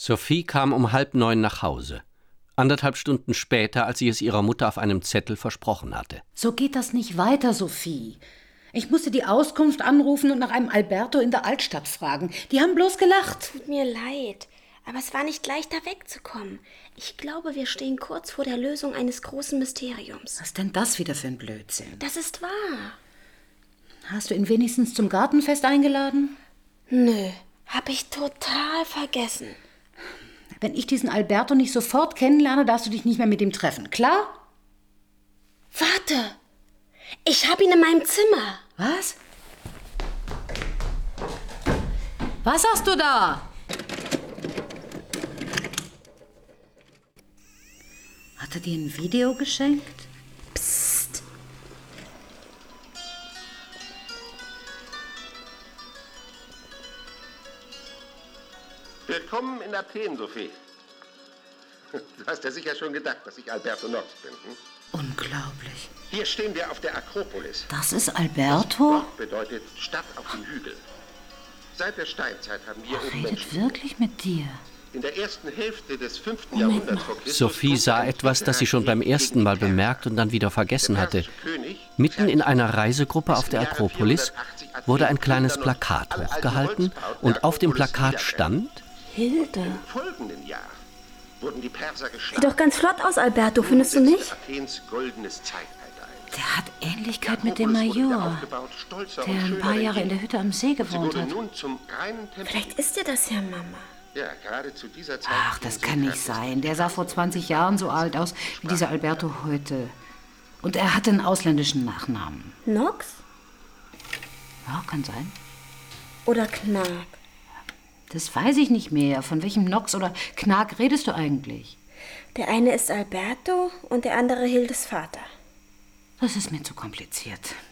Sophie kam um 8:30 nach Hause. 1,5 Stunden später, als sie es ihrer Mutter auf einem Zettel versprochen hatte. So geht das nicht weiter, Sophie. Ich musste die Auskunft anrufen und nach einem Alberto in der Altstadt fragen. Die haben bloß gelacht. Tut mir leid, aber es war nicht leicht, da wegzukommen. Ich glaube, wir stehen kurz vor der Lösung eines großen Mysteriums. Was ist denn das wieder für ein Blödsinn? Das ist wahr. Hast du ihn wenigstens zum Gartenfest eingeladen? Nö, hab ich total vergessen. Wenn ich diesen Alberto nicht sofort kennenlerne, darfst du dich nicht mehr mit ihm treffen. Klar? Warte, ich hab ihn in meinem Zimmer. Was? Was hast du da? Hat er dir ein Video geschenkt? Psst. Willkommen in Athen, Sophie. Du hast ja sicher schon gedacht, dass ich Alberto Nox bin. Hm? Unglaublich. Hier stehen wir auf der Akropolis. Das ist Alberto? Das bedeutet Stadt auf dem Hügel. Seit der Steinzeit haben wir Er oben redet Menschen. wirklich mit dir. In der ersten Hälfte des 5. Jahrhunderts vor Christus. Sophie sah etwas, das sie schon beim ersten Mal bemerkt und dann wieder vergessen hatte. Mitten in einer Reisegruppe auf der Akropolis wurde ein kleines Plakat hochgehalten und auf dem Plakat stand: Hilde. Im folgenden Jahr wurden die Perser geschlagen. Sieht doch ganz flott aus, Alberto, findest du nicht? Athens goldenes Zeitalter ein. Der hat Ähnlichkeit mit dem Major, der ein paar Jahre in der Hütte am See gewohnt hat. Nun zum reinen Tempel. Vielleicht ist dir das ja, Mama. Ja, gerade zu dieser Zeit. Ach, das kann nicht sein. Der sah vor 20 Jahren so alt aus wie dieser Alberto heute. Und er hatte einen ausländischen Nachnamen. Nox? Ja, kann sein. Oder Knark? Das weiß ich nicht mehr. Von welchem Nox oder Knark redest du eigentlich? Der eine ist Alberto und der andere Hildes Vater. Das ist mir zu kompliziert.